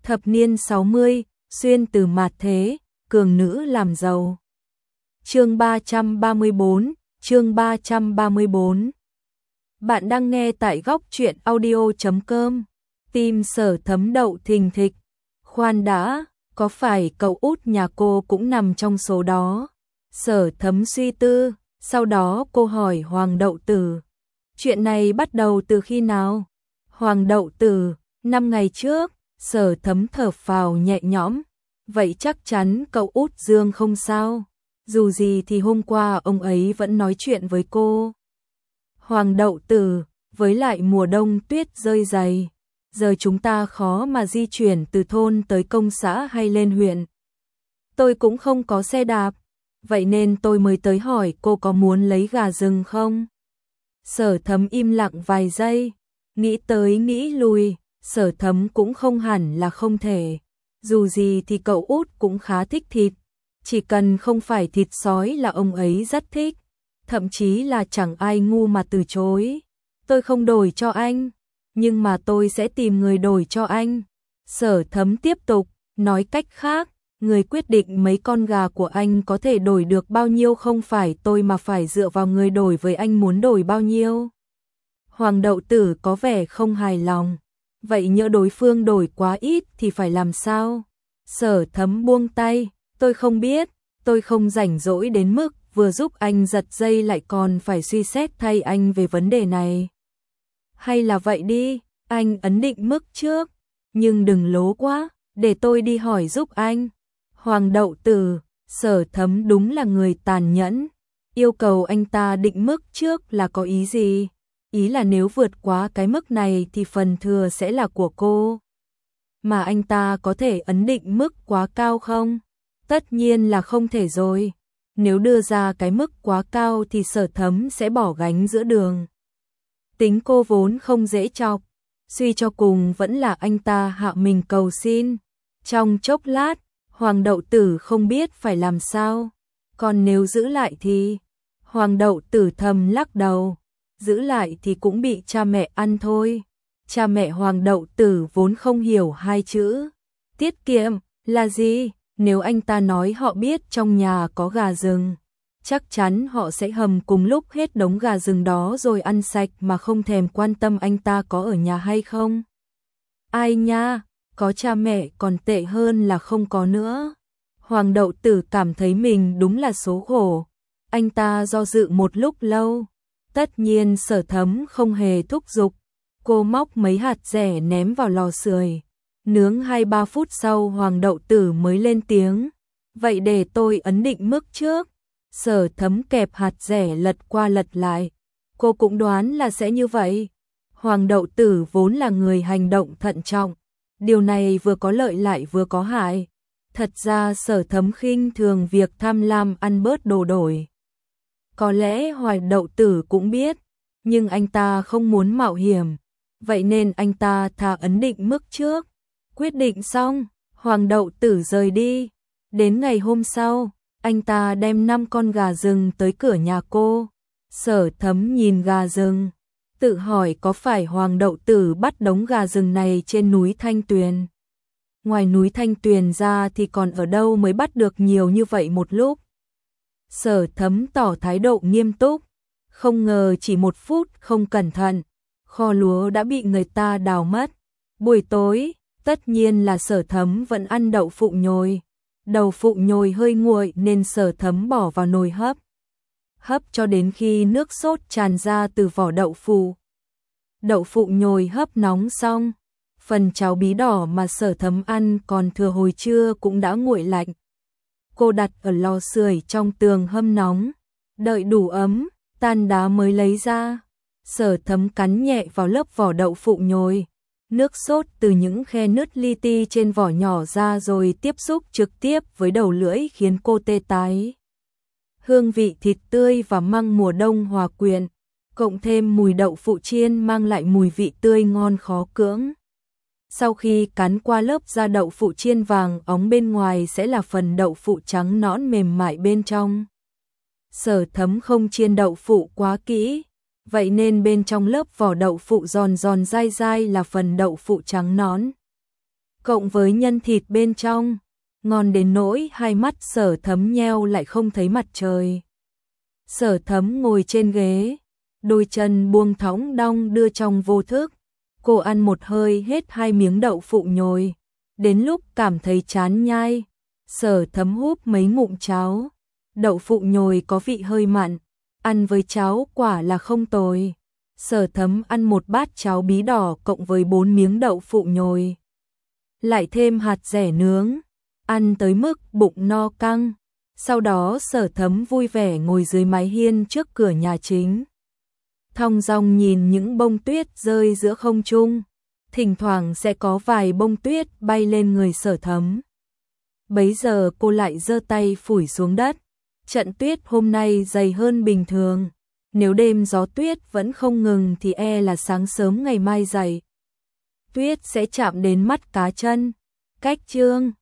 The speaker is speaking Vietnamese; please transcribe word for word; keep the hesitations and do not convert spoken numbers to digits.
Thập niên sáu mươi, xuyên từ mạt thế, cường nữ làm giàu. Chương ba trăm ba mươi bốn, chương ba trăm ba mươi bốn. Bạn đang nghe tại góc truyện audio chấm com. Tim Sở Thấm đậu thình thịch. Khoan đã, có phải cậu út nhà cô cũng nằm trong số đó? Sở Thấm suy tư, sau đó cô hỏi Hoàng Đậu Tử. Chuyện này bắt đầu từ khi nào? Hoàng Đậu Tử, năm ngày trước. Sở Thấm thở phào nhẹ nhõm. Vậy chắc chắn cậu út Dương không sao. Dù gì thì hôm qua ông ấy vẫn nói chuyện với cô. Hoàng Đậu Tử, với lại mùa đông tuyết rơi dày. Giờ chúng ta khó mà di chuyển từ thôn tới công xã hay lên huyện. Tôi cũng không có xe đạp. Vậy nên tôi mới tới hỏi cô có muốn lấy gà rừng không? Sở Thấm im lặng vài giây. Nghĩ tới nghĩ lui. Sở Thấm cũng không hẳn là không thể. Dù gì thì cậu út cũng khá thích thịt. Chỉ cần không phải thịt sói là ông ấy rất thích. Thậm chí là chẳng ai ngu mà từ chối. Tôi không đổi cho anh. Nhưng mà tôi sẽ tìm người đổi cho anh. Sở Thấm tiếp tục. Nói cách khác. Người quyết định mấy con gà của anh có thể đổi được bao nhiêu không phải tôi mà phải dựa vào người đổi với anh muốn đổi bao nhiêu. Hoàng Đậu Tử có vẻ không hài lòng. Vậy nhỡ đối phương đổi quá ít thì phải làm sao? Sở Thấm buông tay, tôi không biết, tôi không rảnh rỗi đến mức vừa giúp anh giật dây lại còn phải suy xét thay anh về vấn đề này. Hay là vậy đi, anh ấn định mức trước, nhưng đừng lố quá, để tôi đi hỏi giúp anh. Hoàng Đậu Tử, Sở Thấm đúng là người tàn nhẫn, yêu cầu anh ta định mức trước là có ý gì? Ý là nếu vượt quá cái mức này thì phần thừa sẽ là của cô. Mà anh ta có thể ấn định mức quá cao không? Tất nhiên là không thể rồi. Nếu đưa ra cái mức quá cao thì Sở Thấm sẽ bỏ gánh giữa đường. Tính cô vốn không dễ chọc. Suy cho cùng vẫn là anh ta hạ mình cầu xin. Trong chốc lát, Hoàng Đậu Tử không biết phải làm sao. Còn nếu giữ lại thì... Hoàng Đậu Tử thầm lắc đầu. Giữ lại thì cũng bị cha mẹ ăn thôi. Cha mẹ Hoàng Đậu Tử vốn không hiểu hai chữ. Tiết kiệm là gì? Nếu anh ta nói họ biết trong nhà có gà rừng, chắc chắn họ sẽ hầm cùng lúc hết đống gà rừng đó rồi ăn sạch mà không thèm quan tâm anh ta có ở nhà hay không. Ai nha, có cha mẹ còn tệ hơn là không có nữa. Hoàng Đậu Tử cảm thấy mình đúng là số khổ. Anh ta do dự một lúc lâu. Tất nhiên Sở Thấm không hề thúc giục. Cô móc mấy hạt dẻ ném vào lò sưởi. Nướng hai ba phút sau Hoàng Đậu Tử mới lên tiếng. Vậy để tôi ấn định mức trước. Sở Thấm kẹp hạt dẻ lật qua lật lại. Cô cũng đoán là sẽ như vậy. Hoàng Đậu Tử vốn là người hành động thận trọng. Điều này vừa có lợi lại vừa có hại. Thật ra Sở Thấm khinh thường việc tham lam ăn bớt đồ đổi. Có lẽ Hoàng Đậu Tử cũng biết, nhưng anh ta không muốn mạo hiểm, vậy nên anh ta thà ấn định mức trước. Quyết định xong, Hoàng Đậu Tử rời đi. Đến ngày hôm sau, anh ta đem năm con gà rừng tới cửa nhà cô. Sở Thấm nhìn gà rừng, tự hỏi có phải Hoàng Đậu Tử bắt đống gà rừng này trên núi Thanh Tuyền. Ngoài núi Thanh Tuyền ra thì còn ở đâu mới bắt được nhiều như vậy một lúc. Sở Thấm tỏ thái độ nghiêm túc, không ngờ chỉ một phút không cẩn thận, kho lúa đã bị người ta đào mất. Buổi tối, tất nhiên là Sở Thấm vẫn ăn đậu phụ nhồi. Đậu phụ nhồi hơi nguội nên Sở Thấm bỏ vào nồi hấp. Hấp cho đến khi nước sốt tràn ra từ vỏ đậu phụ. Đậu phụ nhồi hấp nóng xong, phần cháo bí đỏ mà Sở Thấm ăn còn thừa hồi trưa cũng đã nguội lạnh. Cô đặt ở lò sưởi trong tường hâm nóng, đợi đủ ấm, tan đá mới lấy ra. Sở Thấm cắn nhẹ vào lớp vỏ đậu phụ nhồi, nước sốt từ những khe nứt li ti trên vỏ nhỏ ra rồi tiếp xúc trực tiếp với đầu lưỡi khiến cô tê tái. Hương vị thịt tươi và măng mùa đông hòa quyện, cộng thêm mùi đậu phụ chiên mang lại mùi vị tươi ngon khó cưỡng. Sau khi cắn qua lớp da đậu phụ chiên vàng óng bên ngoài sẽ là phần đậu phụ trắng nõn mềm mại bên trong. Sở Thấm không chiên đậu phụ quá kỹ, vậy nên bên trong lớp vỏ đậu phụ giòn giòn dai dai là phần đậu phụ trắng nõn. cộng với nhân thịt bên trong, ngon đến nỗi hai mắt Sở Thấm nheo lại không thấy mặt trời. Sở Thấm ngồi trên ghế, đôi chân buông thõng đong đưa trong vô thức. Cô ăn một hơi hết hai miếng đậu phụ nhồi, đến lúc cảm thấy chán nhai, Sở Thấm húp mấy ngụm cháo. Đậu phụ nhồi có vị hơi mặn, ăn với cháo quả là không tồi. Sở Thấm ăn một bát cháo bí đỏ cộng với bốn miếng đậu phụ nhồi, lại thêm hạt dẻ nướng, ăn tới mức bụng no căng. Sau đó Sở Thấm vui vẻ ngồi dưới mái hiên trước cửa nhà chính, thong dong nhìn những bông tuyết rơi giữa không trung, thỉnh thoảng sẽ có vài bông tuyết bay lên người Sở Thấm. Bấy giờ cô lại giơ tay phủi xuống đất. Trận tuyết hôm nay dày hơn bình thường, nếu đêm gió tuyết vẫn không ngừng thì e là sáng sớm ngày mai dày tuyết sẽ chạm đến mắt cá chân. Cách chương